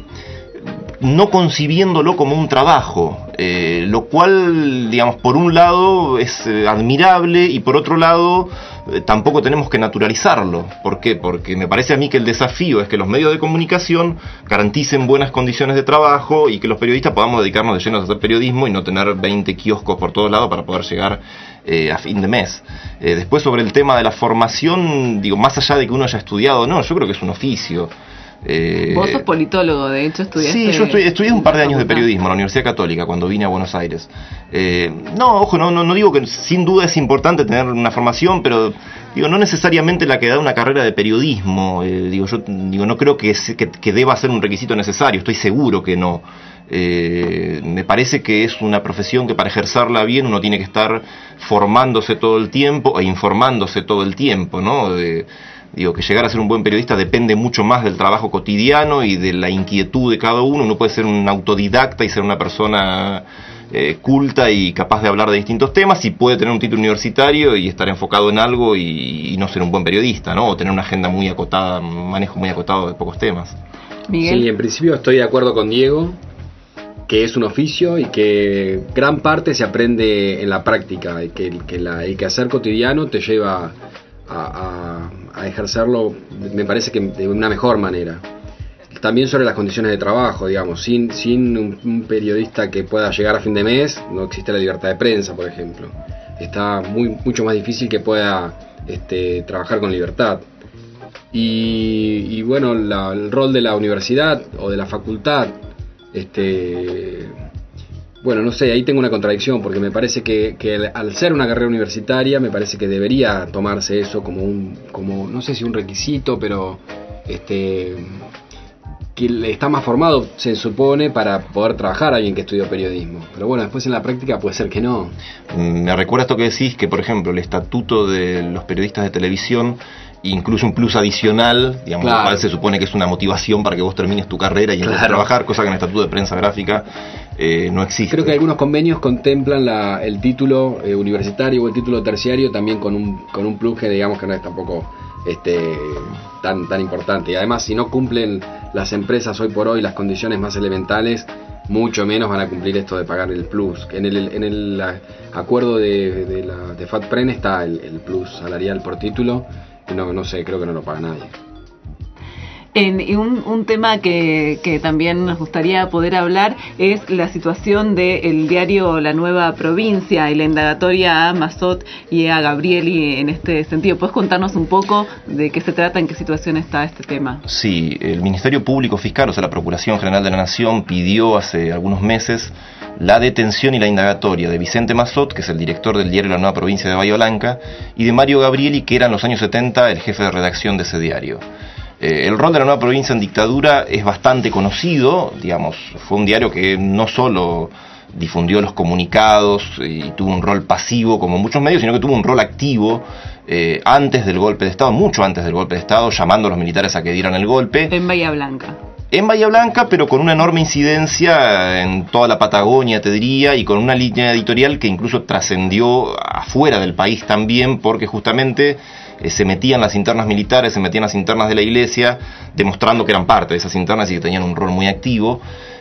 no concibiéndolo como un trabajo, eh, lo cual, digamos, por un lado es eh, admirable y por otro lado eh, tampoco tenemos que naturalizarlo. ¿Por qué? Porque me parece a mí que el desafío es que los medios de comunicación garanticen buenas condiciones de trabajo y que los periodistas podamos dedicarnos de lleno a hacer periodismo y no tener veinte kioscos por todos lados para poder llegar eh, a fin de mes. Eh, después, sobre el tema de la formación, digo, más allá de que uno haya estudiado, no, yo creo que es un oficio. Eh, Vos sos politólogo, de hecho estudiaste... Sí, yo estudié, estudié un par de años de periodismo en la Universidad Católica cuando vine a Buenos Aires. Eh, no, ojo, no, no, no digo que sin duda es importante tener una formación, pero digo, no necesariamente la que da una carrera de periodismo. Eh, digo, yo digo, no creo que, que, que deba ser un requisito necesario, estoy seguro que no. Eh, me parece que es una profesión que para ejercerla bien uno tiene que estar formándose todo el tiempo e informándose todo el tiempo, ¿no? De, Digo, que llegar a ser un buen periodista depende mucho más del trabajo cotidiano y de la inquietud de cada uno. Uno puede ser un autodidacta y ser una persona eh, culta y capaz de hablar de distintos temas, y puede tener un título universitario y estar enfocado en algo y, y no ser un buen periodista, ¿no? O tener una agenda muy acotada, un manejo muy acotado de pocos temas. Miguel. Sí, en principio estoy de acuerdo con Diego, que es un oficio y que gran parte se aprende en la práctica, y que, que la, el quehacer cotidiano te lleva A, a, a ejercerlo, me parece que de una mejor manera. También sobre las condiciones de trabajo, digamos, sin, sin un, un periodista que pueda llegar a fin de mes no existe la libertad de prensa, por ejemplo. Está muy mucho más difícil que pueda este, trabajar con libertad. Y, y bueno, la, el rol de la universidad o de la facultad, este bueno, no sé, ahí tengo una contradicción, porque me parece que, que al ser una carrera universitaria, me parece que debería tomarse eso como un, como no sé si un requisito, pero este que está más formado, se supone, para poder trabajar alguien que estudió periodismo. Pero bueno, después en la práctica puede ser que no. Me recuerda esto que decís, que por ejemplo el estatuto de los periodistas de televisión incluso un plus adicional, digamos, claro. Lo cual se supone que es una motivación para que vos termines tu carrera y empieces claro. a trabajar, cosa que en el estatuto de prensa gráfica eh, no existe. Creo que algunos convenios contemplan la, el título eh, universitario o el título terciario también con un, con un plus que digamos que no es tampoco este, tan, tan importante. Y además, si no cumplen las empresas hoy por hoy las condiciones más elementales, mucho menos van a cumplir esto de pagar el plus. En el, en el acuerdo de, de, la, de FATPREN está el, el plus salarial por título, y no, no sé, creo que no lo paga nadie. En, y un, un tema que, que también nos gustaría poder hablar es la situación del diario La Nueva Provincia y la indagatoria a Massot y a Gabrieli en este sentido. ¿Puedes contarnos un poco de qué se trata, en qué situación está este tema? Sí, el Ministerio Público Fiscal, o sea, la Procuración General de la Nación, pidió hace algunos meses la detención y la indagatoria de Vicente Massot, que es el director del diario La Nueva Provincia de Bahía Blanca, y de Mario Gabrieli, que era en los años setenta el jefe de redacción de ese diario. Eh, el rol de La Nueva Provincia en dictadura es bastante conocido, digamos, fue un diario que no solo difundió los comunicados y tuvo un rol pasivo como muchos medios, sino que tuvo un rol activo eh, antes del golpe de Estado, mucho antes del golpe de Estado, llamando a los militares a que dieran el golpe. En Bahía Blanca. En Bahía Blanca, pero con una enorme incidencia en toda la Patagonia, te diría, y con una línea editorial que incluso trascendió afuera del país también, porque justamente eh, se metían las internas militares, se metían las internas de la iglesia, demostrando que eran parte de esas internas y que tenían un rol muy activo.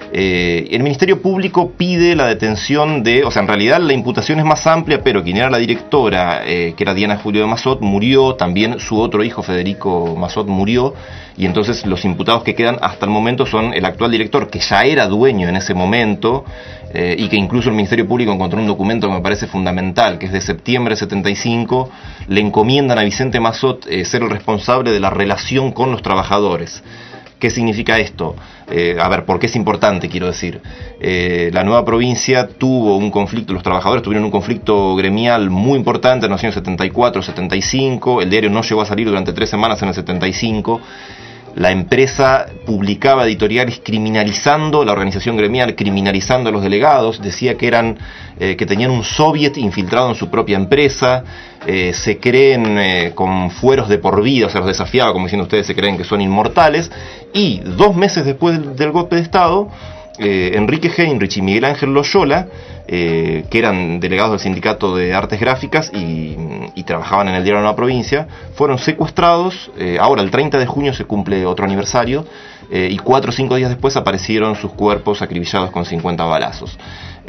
Eh, el Ministerio Público pide la detención de, o sea, en realidad la imputación es más amplia, pero quien era la directora, eh, que era Diana Julio de Massot, murió, también su otro hijo Federico Massot murió, y entonces los imputados que quedan hasta el momento son el actual director, que ya era dueño en ese momento, eh, y que incluso el Ministerio Público encontró un documento que me parece fundamental, que es de septiembre de setenta y cinco, le encomiendan a Vicente Massot eh, ser el responsable de la relación con los trabajadores. ¿Qué significa esto? Eh, a ver, ¿por qué es importante? Quiero decir, eh, la Nueva Provincia tuvo un conflicto, los trabajadores tuvieron un conflicto gremial muy importante en los años setenta y cuatro, setenta y cinco, el diario no llegó a salir durante tres semanas en el setenta y cinco, la empresa publicaba editoriales criminalizando la organización gremial, criminalizando a los delegados, decía que eran eh, que tenían un soviet infiltrado en su propia empresa, eh, se creen eh, con fueros de por vida, o sea, los desafiaba como diciendo ustedes se creen que son inmortales, y dos meses después del, del golpe de Estado, eh, Enrique Heinrich y Miguel Ángel Loyola, eh, que eran delegados del Sindicato de Artes Gráficas y, y trabajaban en el diario de la Nueva Provincia, fueron secuestrados. Eh, ahora el treinta de junio se cumple otro aniversario, eh, y cuatro o cinco días después aparecieron sus cuerpos acribillados con cincuenta balazos.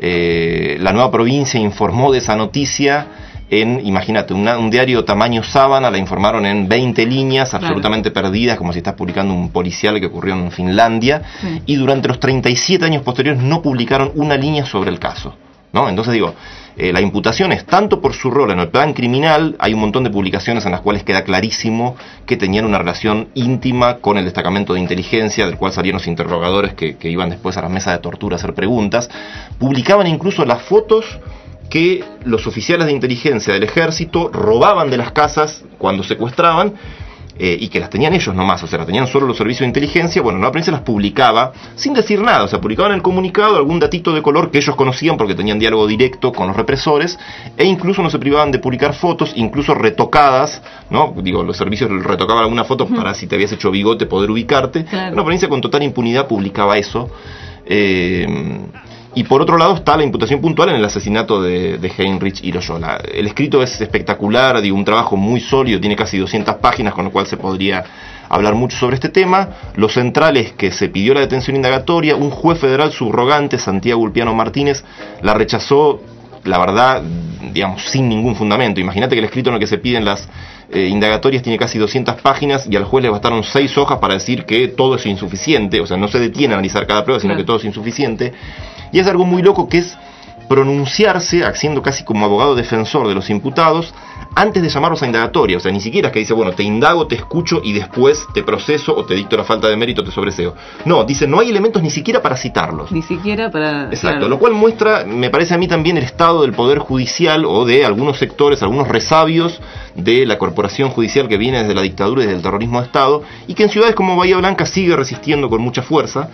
Eh, la Nueva Provincia informó de esa noticia en, imagínate, una, un diario tamaño sábana, la informaron en veinte líneas, claro, absolutamente perdidas, como si estás publicando un policial que ocurrió en Finlandia, sí. Y durante los treinta y siete años posteriores no publicaron una línea sobre el caso, ¿no? Entonces digo, eh, la imputación es tanto por su rol en el plan criminal, hay un montón de publicaciones en las cuales queda clarísimo que tenían una relación íntima con el destacamento de inteligencia, del cual salieron los interrogadores que, que iban después a las mesas de tortura a hacer preguntas, publicaban incluso las fotos que los oficiales de inteligencia del ejército robaban de las casas cuando secuestraban, eh, y que las tenían ellos nomás, o sea, las tenían solo los servicios de inteligencia. Bueno, la prensa las publicaba sin decir nada, o sea, publicaban en el comunicado algún datito de color que ellos conocían porque tenían diálogo directo con los represores, e incluso no se privaban de publicar fotos, incluso retocadas, ¿no? Digo, los servicios retocaban alguna foto uh-huh. para si te habías hecho bigote poder ubicarte. Claro. Una provincia con total impunidad publicaba eso. Eh, Y por otro lado está la imputación puntual en el asesinato de, de Heinrich y Loyola. El escrito es espectacular, digo, un trabajo muy sólido, tiene casi doscientas páginas, con lo cual se podría hablar mucho sobre este tema. Lo central es que se pidió la detención indagatoria, un juez federal subrogante, Santiago Ulpiano Martínez, la rechazó, la verdad, digamos, sin ningún fundamento. Imagínate que el escrito en el que se piden las eh, indagatorias tiene casi doscientas páginas y al juez le bastaron seis hojas para decir que todo es insuficiente, o sea, no se detiene a analizar cada prueba, sino que todo es insuficiente. Y es algo muy loco, que es pronunciarse, haciendo casi como abogado defensor de los imputados, antes de llamarlos a indagatoria. O sea, ni siquiera es que dice, bueno, te indago, te escucho y después te proceso o te dicto la falta de mérito, te sobreseo. No, dice, no hay elementos ni siquiera para citarlos. Ni siquiera para... Exacto, claro. Lo cual muestra, me parece a mí también, el estado del Poder Judicial o de algunos sectores, algunos resabios de la corporación judicial que viene desde la dictadura y desde el terrorismo de Estado, y que en ciudades como Bahía Blanca sigue resistiendo con mucha fuerza.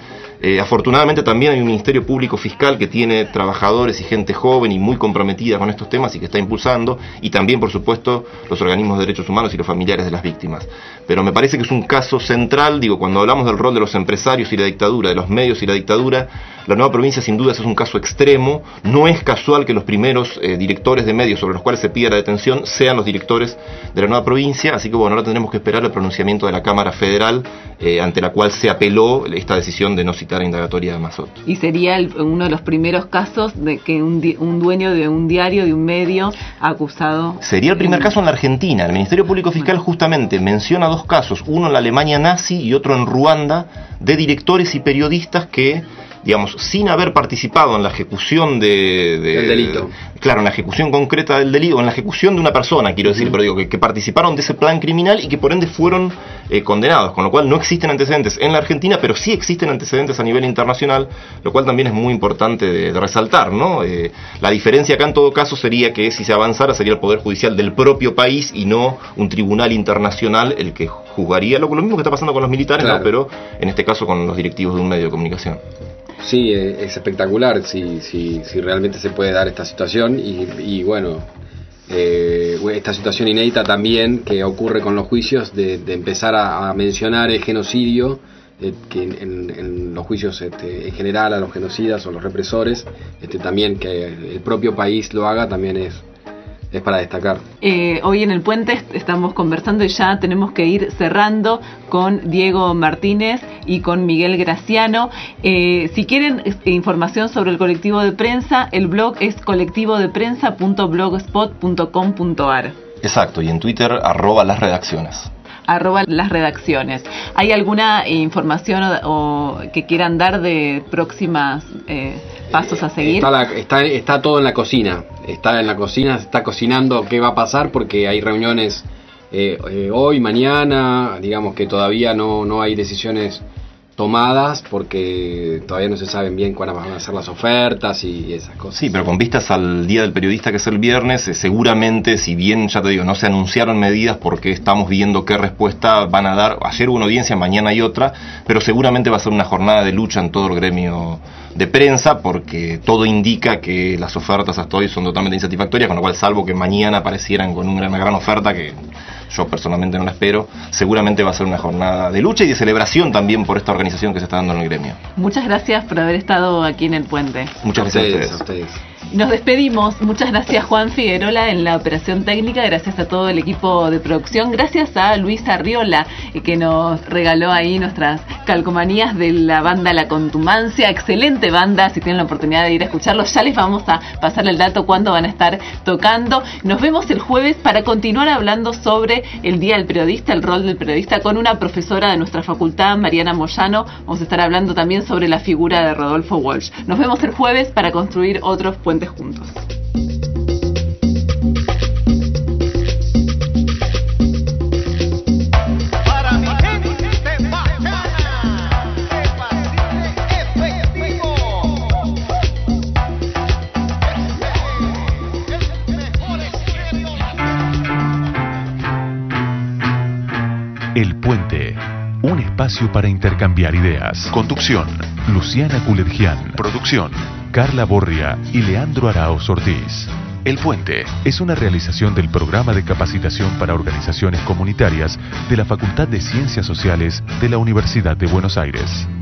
Eh, afortunadamente también hay un Ministerio Público Fiscal que tiene trabajadores y gente joven y muy comprometida con estos temas y que está impulsando, y también, por supuesto, los organismos de derechos humanos y los familiares de las víctimas. Pero me parece que es un caso central, digo, cuando hablamos del rol de los empresarios y la dictadura, de los medios y la dictadura, la nueva provincia sin duda es un caso extremo. No es casual que los primeros eh, directores de medios sobre los cuales se pida la detención sean los directores de la nueva provincia, así que bueno, ahora tendremos que esperar el pronunciamiento de la Cámara Federal, eh, ante la cual se apeló esta decisión de no citar la indagatoria de Mazot. Y sería el, uno de los primeros casos de que un, di, un dueño de un diario, de un medio, acusado... Sería el primer caso en la Argentina. El Ministerio Público Fiscal justamente menciona dos casos, uno en la Alemania nazi y otro en Ruanda, de directores y periodistas que, digamos, sin haber participado en la ejecución de, de el delito. Claro, en la ejecución concreta del delito, en la ejecución de una persona, quiero decir, uh-huh. pero digo, que, que participaron de ese plan criminal y que por ende fueron eh, condenados, con lo cual no existen antecedentes en la Argentina, pero sí existen antecedentes a nivel internacional, lo cual también es muy importante de, de resaltar, ¿no? Eh, la diferencia acá en todo caso sería que si se avanzara sería el Poder Judicial del propio país y no un tribunal internacional el que juzgaría, lo, lo mismo que está pasando con los militares, claro. ¿no? Pero en este caso con los directivos de un medio de comunicación. Sí, es espectacular si, si, si realmente se puede dar esta situación y, y bueno, eh, esta situación inédita también que ocurre con los juicios de, de empezar a, a mencionar el genocidio, eh, que en, en los juicios este, en general a los genocidas o los represores, este, también que el propio país lo haga también es... es para destacar. Eh, hoy en el puente estamos conversando y ya tenemos que ir cerrando con Diego Martínez y con Miguel Graciano. Eh, si quieren eh, información sobre el colectivo de prensa, el blog es colectivo de prensa punto blogspot punto com punto ar. Exacto, y en Twitter, arroba las redacciones. arroba las redacciones. ¿Hay alguna información o, o que quieran dar de próximas eh, pasos a seguir? Está, la, está, está todo en la cocina. Está en la cocina, se está cocinando qué va a pasar porque hay reuniones eh, eh, hoy, mañana, digamos que todavía no, no hay decisiones tomadas porque todavía no se saben bien cuáles van a ser las ofertas y esas cosas. Sí, pero con vistas al Día del Periodista, que es el viernes, eh, seguramente, si bien, ya te digo, no se anunciaron medidas porque estamos viendo qué respuesta van a dar. Ayer hubo una audiencia, mañana hay otra, pero seguramente va a ser una jornada de lucha en todo el gremio de prensa porque todo indica que las ofertas hasta hoy son totalmente insatisfactorias, con lo cual, salvo que mañana aparecieran con una gran oferta, que yo personalmente no la espero, seguramente va a ser una jornada de lucha y de celebración también por esta organización que se está dando en el gremio. Muchas gracias por haber estado aquí en el puente. Muchas gracias a ustedes. Nos despedimos. Muchas gracias Juan Figuerola en la operación técnica, gracias a todo el equipo de producción, gracias a Luis Arriola eh, que nos regaló ahí nuestras calcomanías de la banda La Contumancia, excelente banda, si tienen la oportunidad de ir a escucharlos, ya les vamos a pasar el dato cuándo van a estar tocando. Nos vemos el jueves para continuar hablando sobre el Día del Periodista, el rol del periodista, con una profesora de nuestra facultad, Mariana Moyano. Vamos a estar hablando también sobre la figura de Rodolfo Walsh. Nos vemos el jueves para construir otros puentes juntos. El Puente, un espacio para intercambiar ideas. Conducción, Luciana Culergian. Producción, Carla Borria y Leandro Araoz Ortiz. El Puente es una realización del Programa de Capacitación para Organizaciones Comunitarias de la Facultad de Ciencias Sociales de la Universidad de Buenos Aires.